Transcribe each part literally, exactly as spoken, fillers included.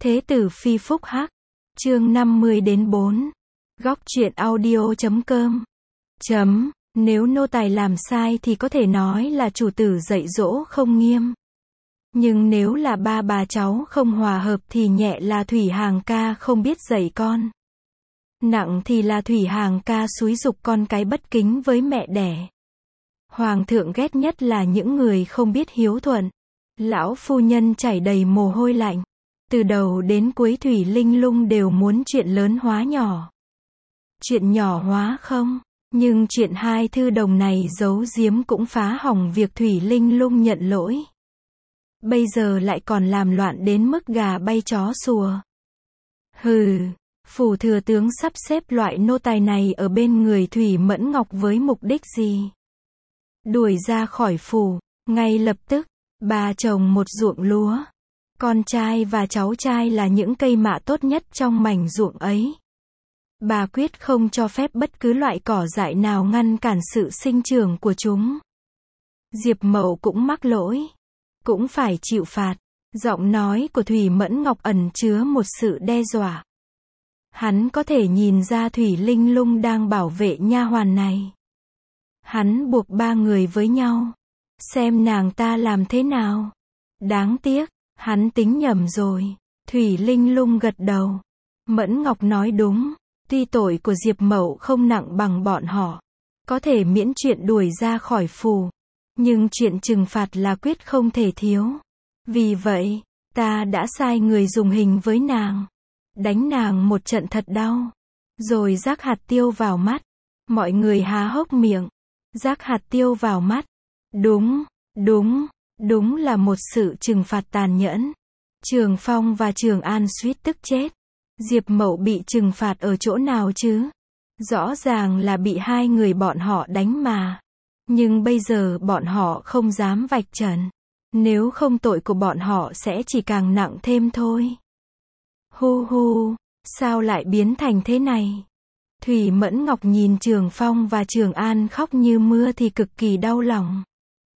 Thế tử phi phúc hắc. Chương năm mươi đến bốn. Góc truyện audio chấm com. Chấm. Nếu nô tài làm sai thì có thể nói là chủ tử dạy dỗ không nghiêm. Nhưng nếu là ba bà cháu không hòa hợp thì nhẹ là Thủy Hàng ca không biết dạy con. Nặng thì là Thủy Hàng ca xúi giục con cái bất kính với mẹ đẻ. Hoàng thượng ghét nhất là những người không biết hiếu thuận. Lão phu nhân chảy đầy mồ hôi lạnh. Từ đầu đến cuối Thủy Linh Lung đều muốn chuyện lớn hóa nhỏ. Chuyện nhỏ hóa không, nhưng chuyện hai thư đồng này giấu giếm cũng phá hỏng việc Thủy Linh Lung nhận lỗi. Bây giờ lại còn làm loạn đến mức gà bay chó sủa. Hừ, phủ thừa tướng sắp xếp loại nô tài này ở bên người Thủy Mẫn Ngọc với mục đích gì? Đuổi ra khỏi phủ, ngay lập tức, bà trồng một ruộng lúa. Con trai và cháu trai là những cây mạ tốt nhất trong mảnh ruộng ấy. Bà quyết không cho phép bất cứ loại cỏ dại nào ngăn cản sự sinh trưởng của chúng. Diệp Mậu cũng mắc lỗi, cũng phải chịu phạt. Giọng nói của Thủy Mẫn Ngọc ẩn chứa một sự đe dọa. Hắn có thể nhìn ra Thủy Linh Lung đang bảo vệ nha hoàn này. Hắn buộc ba người với nhau, xem nàng ta làm thế nào. Đáng tiếc, hắn tính nhầm rồi. Thủy Linh Lung gật đầu. Mẫn Ngọc nói đúng, tuy tội của Diệp Mậu không nặng bằng bọn họ, có thể miễn chuyện đuổi ra khỏi phủ, nhưng chuyện trừng phạt là quyết không thể thiếu. Vì vậy, ta đã sai người dùng hình với nàng, đánh nàng một trận thật đau, rồi rắc hạt tiêu vào mắt. Mọi người há hốc miệng. Rắc hạt tiêu vào mắt. Đúng, đúng, đúng là một sự trừng phạt tàn nhẫn. Trường Phong và Trường An suýt tức chết. Diệp Mậu bị trừng phạt ở chỗ nào chứ? Rõ ràng là bị hai người bọn họ đánh mà. Nhưng bây giờ bọn họ không dám vạch trần. Nếu không tội của bọn họ sẽ chỉ càng nặng thêm thôi. Hu hu, sao lại biến thành thế này? Thủy Mẫn Ngọc nhìn Trường Phong và Trường An khóc như mưa thì cực kỳ đau lòng.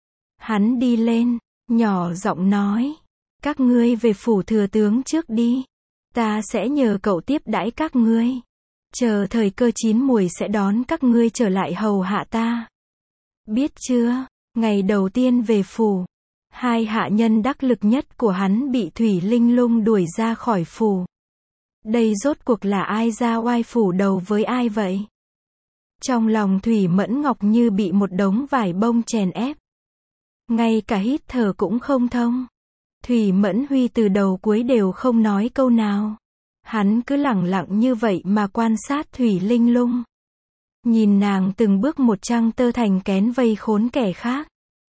Hắn đi lên, nhỏ giọng nói, các ngươi về phủ thừa tướng trước đi. Ta sẽ nhờ cậu tiếp đãi các ngươi. Chờ thời cơ chín muồi sẽ đón các ngươi trở lại hầu hạ ta. Biết chưa? Ngày đầu tiên về phủ, hai hạ nhân đắc lực nhất của hắn bị Thủy Linh Lung đuổi ra khỏi phủ. Đây rốt cuộc là ai ra oai phủ đầu với ai vậy? Trong lòng Thủy Mẫn Ngọc như bị một đống vải bông chèn ép. Ngay cả hít thở cũng không thông. Thủy Mẫn Huy từ đầu cuối đều không nói câu nào. Hắn cứ lẳng lặng như vậy mà quan sát Thủy Linh Lung. Nhìn nàng từng bước một trăng tơ thành kén vây khốn kẻ khác.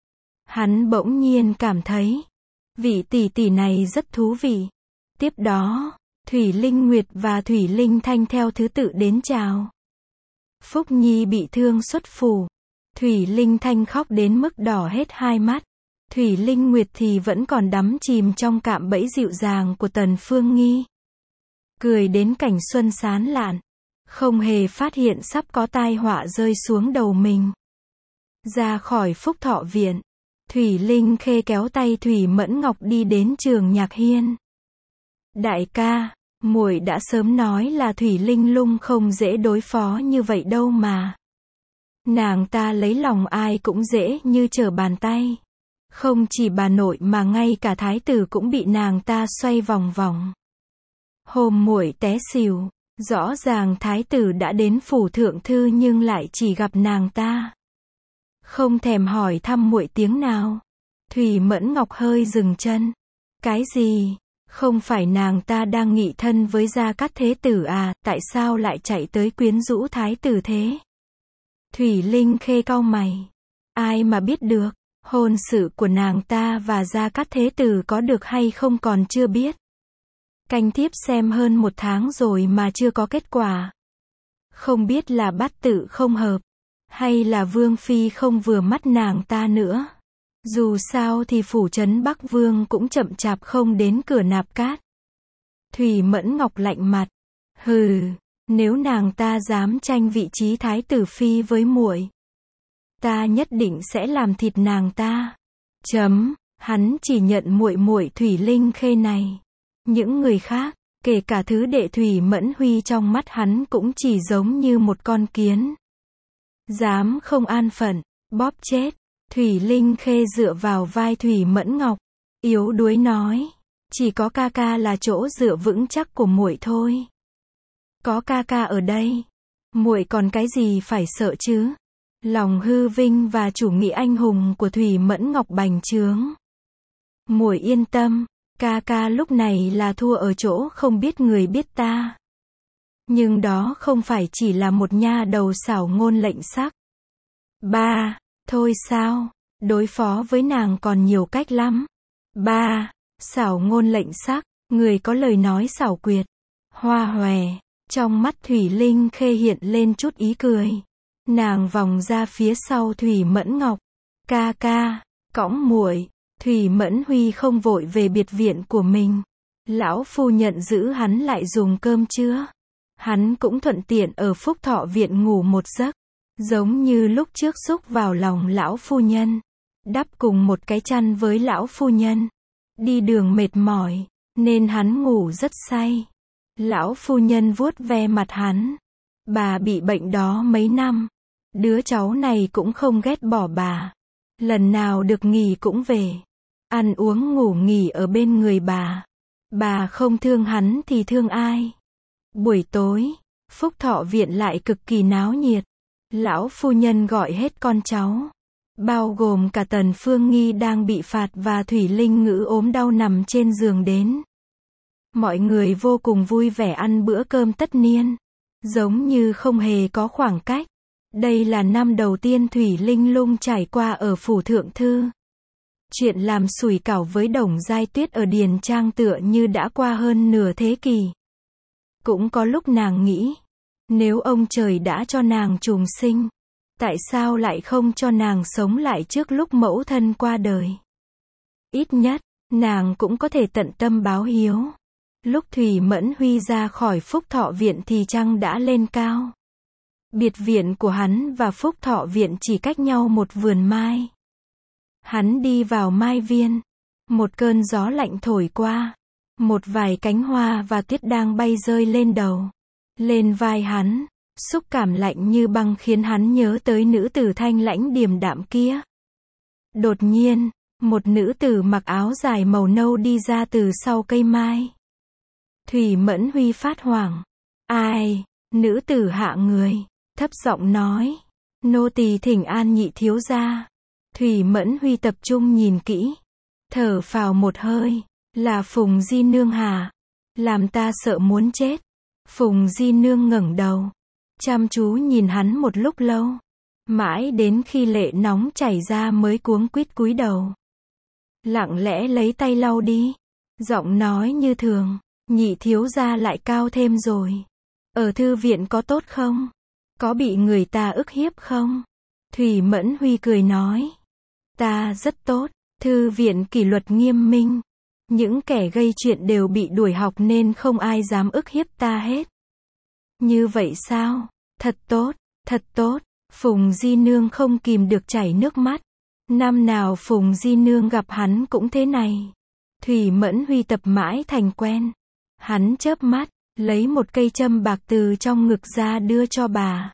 Hắn bỗng nhiên cảm thấy, vị tỷ tỷ này rất thú vị. Tiếp đó, Thủy Linh Nguyệt và Thủy Linh Thanh theo thứ tự đến chào. Phúc Nhi bị thương xuất phủ. Thủy Linh Thanh khóc đến mức đỏ hết hai mắt. Thủy Linh Nguyệt thì vẫn còn đắm chìm trong cạm bẫy dịu dàng của Tần Phương Nghi. Cười đến cảnh xuân sán lạn. Không hề phát hiện sắp có tai họa rơi xuống đầu mình. Ra khỏi Phúc Thọ Viện, Thủy Linh Khê kéo tay Thủy Mẫn Ngọc đi đến Trường Nhạc Hiên. Đại ca, muội đã sớm nói là Thủy Linh Lung không dễ đối phó như vậy đâu mà. Nàng ta lấy lòng ai cũng dễ như trở bàn tay. Không chỉ bà nội mà ngay cả thái tử cũng bị nàng ta xoay vòng vòng. Hôm muội té xỉu, rõ ràng thái tử đã đến phủ thượng thư nhưng lại chỉ gặp nàng ta. Không thèm hỏi thăm muội tiếng nào. Thủy Mẫn Ngọc hơi dừng chân. Cái gì? Không phải nàng ta đang nghị thân với Gia Cát Thế Tử à, tại sao lại chạy tới quyến rũ thái tử thế? Thủy Linh Khê cau mày. Ai mà biết được, hôn sự của nàng ta và Gia Cát Thế Tử có được hay không còn chưa biết. Canh thiếp xem hơn một tháng rồi mà chưa có kết quả. Không biết là bát tự không hợp, hay là Vương Phi không vừa mắt nàng ta nữa. Dù sao thì phủ trấn Bắc Vương cũng chậm chạp không đến cửa nạp cát. Thủy Mẫn Ngọc lạnh mặt. Hừ, nếu nàng ta dám tranh vị trí thái tử phi với muội, ta nhất định sẽ làm thịt nàng ta. Chấm, hắn chỉ nhận muội muội Thủy Linh Khê này. Những người khác, kể cả thứ đệ Thủy Mẫn Huy trong mắt hắn cũng chỉ giống như một con kiến. Dám không an phận, bóp chết. Thủy Linh Khê dựa vào vai Thủy Mẫn Ngọc, yếu đuối nói, chỉ có ca ca là chỗ dựa vững chắc của muội thôi. Có ca ca ở đây, muội còn cái gì phải sợ chứ? Lòng hư vinh và chủ nghĩa anh hùng của Thủy Mẫn Ngọc bành trướng. Muội yên tâm, ca ca lúc này là thua ở chỗ không biết người biết ta. Nhưng đó không phải chỉ là một nha đầu xảo ngôn lệnh sắc. Ba, thôi sao, đối phó với nàng còn nhiều cách lắm. Ba, xảo ngôn lệnh sắc, người có lời nói xảo quyệt. Hoa hòe, trong mắt Thủy Linh Khê hiện lên chút ý cười. Nàng vòng ra phía sau Thủy Mẫn Ngọc. Ca ca, cõng muội. Thủy Mẫn Huy không vội về biệt viện của mình. Lão phu nhận giữ hắn lại dùng cơm trưa. Hắn cũng thuận tiện ở Phúc Thọ viện ngủ một giấc. Giống như lúc trước xúc vào lòng lão phu nhân. Đắp cùng một cái chăn với lão phu nhân. Đi đường mệt mỏi, nên hắn ngủ rất say. Lão phu nhân vuốt ve mặt hắn. Bà bị bệnh đó mấy năm. Đứa cháu này cũng không ghét bỏ bà. Lần nào được nghỉ cũng về. Ăn uống ngủ nghỉ ở bên người bà. Bà không thương hắn thì thương ai? Buổi tối, Phúc Thọ viện lại cực kỳ náo nhiệt. Lão phu nhân gọi hết con cháu, bao gồm cả Tần Phương Nghi đang bị phạt và Thủy Linh Ngữ ốm đau nằm trên giường đến. Mọi người vô cùng vui vẻ ăn bữa cơm tất niên, giống như không hề có khoảng cách. Đây là năm đầu tiên Thủy Linh Lung trải qua ở phủ thượng thư. Chuyện làm sủi cảo với Đồng Giai Tuyết ở Điền Trang tựa như đã qua hơn nửa thế kỷ. Cũng có lúc nàng nghĩ, nếu ông trời đã cho nàng trùng sinh, tại sao lại không cho nàng sống lại trước lúc mẫu thân qua đời? Ít nhất, nàng cũng có thể tận tâm báo hiếu. Lúc Thủy Mẫn Huy ra khỏi Phúc Thọ viện thì trăng đã lên cao. Biệt viện của hắn và Phúc Thọ viện chỉ cách nhau một vườn mai. Hắn đi vào mai viên. Một cơn gió lạnh thổi qua. Một vài cánh hoa và tuyết đang bay rơi lên đầu. Lên vai hắn. Xúc cảm lạnh như băng khiến hắn nhớ tới nữ tử thanh lãnh điềm đạm kia. Đột nhiên, một nữ tử mặc áo dài màu nâu đi ra từ sau cây mai. Thủy Mẫn Huy phát hoảng. Ai? Nữ tử hạ người, thấp giọng nói. Nô tỳ thỉnh an nhị thiếu gia. Thủy Mẫn Huy tập trung nhìn kỹ. Thở phào một hơi. Là Phùng Di Nương hả? Làm ta sợ muốn chết. Phùng Di Nương ngẩng đầu. Chăm chú nhìn hắn một lúc lâu. Mãi đến khi lệ nóng chảy ra mới cuống quýt cúi đầu. Lặng lẽ lấy tay lau đi. Giọng nói như thường. Nhị thiếu gia lại cao thêm rồi. Ở thư viện có tốt không? Có bị người ta ức hiếp không? Thủy Mẫn Huy cười nói. Ta rất tốt. Thư viện kỷ luật nghiêm minh. Những kẻ gây chuyện đều bị đuổi học nên không ai dám ức hiếp ta hết. Như vậy sao? Thật tốt, thật tốt. Phùng Di Nương không kìm được chảy nước mắt. Năm nào Phùng Di Nương gặp hắn cũng thế này. Thủy Mẫn Huy tập mãi thành quen. Hắn chớp mắt, lấy một cây châm bạc từ trong ngực ra đưa cho bà.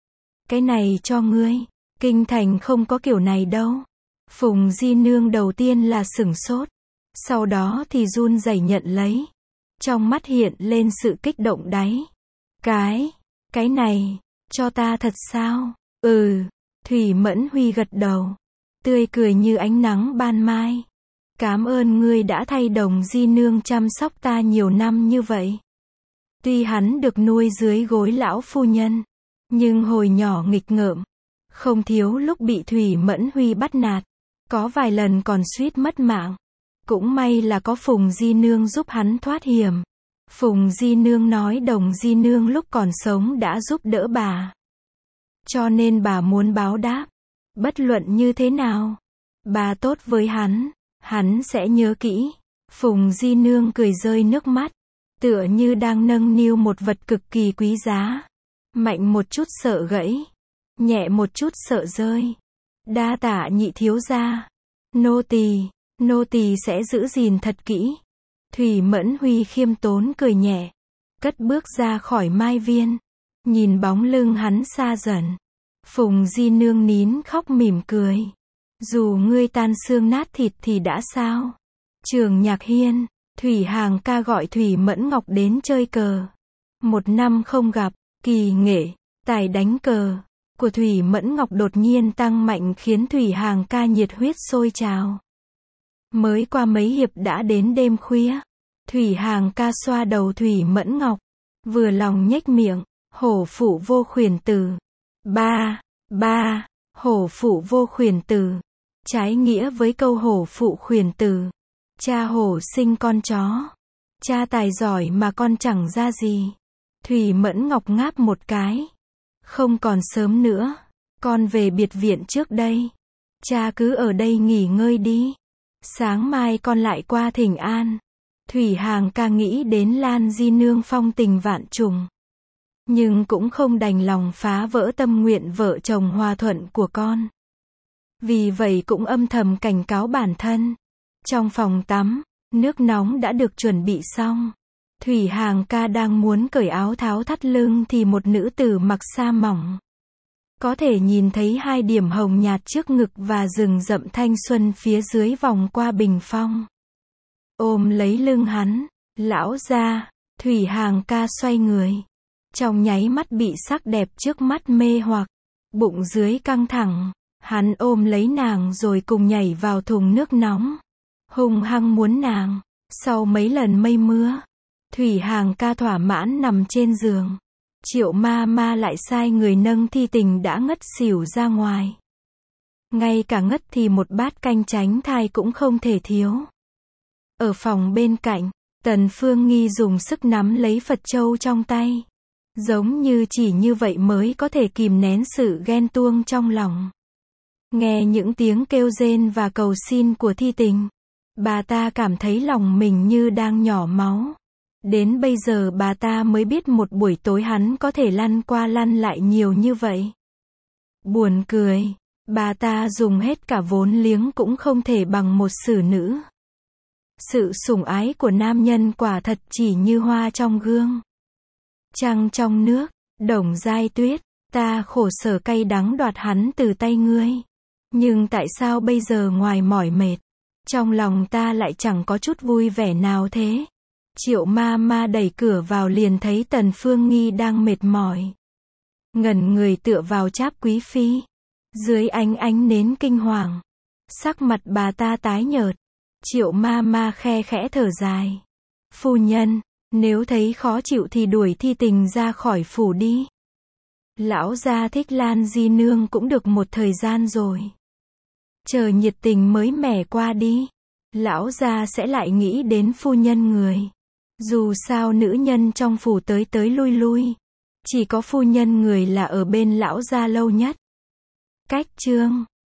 Cái này cho ngươi. Kinh thành không có kiểu này đâu. Phùng Di Nương đầu tiên là sửng sốt. Sau đó thì run rẩy nhận lấy. Trong mắt hiện lên sự kích động đáy. Cái, cái này, cho ta thật sao? Ừ. Thủy Mẫn Huy gật đầu. Tươi cười như ánh nắng ban mai. Cảm ơn ngươi đã thay Đồng Di Nương chăm sóc ta nhiều năm như vậy. Tuy hắn được nuôi dưới gối lão phu nhân, nhưng hồi nhỏ nghịch ngợm, không thiếu lúc bị Thủy Mẫn Huy bắt nạt, có vài lần còn suýt mất mạng. Cũng may là có Phùng Di Nương giúp hắn thoát hiểm. Phùng Di Nương nói Đồng Di Nương lúc còn sống đã giúp đỡ bà. Cho nên bà muốn báo đáp. Bất luận như thế nào, bà tốt với hắn, hắn sẽ nhớ kỹ. Phùng Di Nương cười rơi nước mắt, tựa như đang nâng niu một vật cực kỳ quý giá. Mạnh một chút sợ gãy, nhẹ một chút sợ rơi. Đa tạ nhị thiếu gia. Nô tỳ, nô tỳ sẽ giữ gìn thật kỹ. Thủy Mẫn Huy khiêm tốn cười nhẹ, cất bước ra khỏi mai viên, nhìn bóng lưng hắn xa dần. Phùng Di Nương nín khóc mỉm cười. Dù ngươi tan xương nát thịt thì đã sao? Trường Nhạc Hiên, Thủy Hàng ca gọi Thủy Mẫn Ngọc đến chơi cờ. Một năm không gặp, kỳ nghệ, tài đánh cờ của Thủy Mẫn Ngọc đột nhiên tăng mạnh khiến Thủy Hàng ca nhiệt huyết sôi trào. Mới qua mấy hiệp đã đến đêm khuya. Thủy Hàng ca xoa đầu Thủy Mẫn Ngọc, vừa lòng nhếch miệng, hổ phụ vô khuyển tử. Ba, ba, hổ phụ vô khuyển tử. Trái nghĩa với câu hổ phụ khuyển tử. Cha hổ sinh con chó. Cha tài giỏi mà con chẳng ra gì. Thủy Mẫn Ngọc ngáp một cái. Không còn sớm nữa. Con về biệt viện trước đây. Cha cứ ở đây nghỉ ngơi đi. Sáng mai con lại qua thỉnh an. Thủy Hàng ca nghĩ đến Lan Di Nương phong tình vạn trùng. Nhưng cũng không đành lòng phá vỡ tâm nguyện vợ chồng hòa thuận của con. Vì vậy cũng âm thầm cảnh cáo bản thân. Trong phòng tắm, nước nóng đã được chuẩn bị xong. Thủy Hàng ca đang muốn cởi áo tháo thắt lưng thì một nữ tử mặc sa mỏng. Có thể nhìn thấy hai điểm hồng nhạt trước ngực và rừng rậm thanh xuân phía dưới vòng qua bình phong. Ôm lấy lưng hắn, lão gia, Thủy Hàng ca xoay người. Trong nháy mắt bị sắc đẹp trước mắt mê hoặc, bụng dưới căng thẳng, hắn ôm lấy nàng rồi cùng nhảy vào thùng nước nóng. Hung hăng muốn nàng. Sau mấy lần mây mưa, Thủy Hàng ca thỏa mãn nằm trên giường. Triệu ma ma lại sai người nâng thi tình đã ngất xỉu ra ngoài. Ngay cả ngất thì một bát canh tránh thai cũng không thể thiếu. Ở phòng bên cạnh, Tần Phương Nghi dùng sức nắm lấy Phật châu trong tay. Giống như chỉ như vậy mới có thể kìm nén sự ghen tuông trong lòng. Nghe những tiếng kêu rên và cầu xin của thi tình, bà ta cảm thấy lòng mình như đang nhỏ máu. Đến bây giờ bà ta mới biết một buổi tối hắn có thể lăn qua lăn lại nhiều như vậy. Buồn cười, bà ta dùng hết cả vốn liếng cũng không thể bằng một xử nữ. Sự sủng ái của nam nhân quả thật chỉ như hoa trong gương. Trăng trong nước, Đồng Giai Tuyết, ta khổ sở cay đắng đoạt hắn từ tay ngươi. Nhưng tại sao bây giờ ngoài mỏi mệt, trong lòng ta lại chẳng có chút vui vẻ nào thế? Triệu ma ma đẩy cửa vào liền thấy Tần Phương Nghi đang mệt mỏi. Ngẩn người tựa vào cháp quý phi. Dưới ánh ánh nến kinh hoàng, sắc mặt bà ta tái nhợt. Triệu ma ma khe khẽ thở dài. Phu nhân, nếu thấy khó chịu thì đuổi thi tình ra khỏi phủ đi. Lão gia thích Lan Di Nương cũng được một thời gian rồi. Chờ nhiệt tình mới mẻ qua đi. Lão gia sẽ lại nghĩ đến phu nhân người. Dù sao nữ nhân trong phủ tới tới lui lui, chỉ có phu nhân người là ở bên lão gia lâu nhất. Cách chương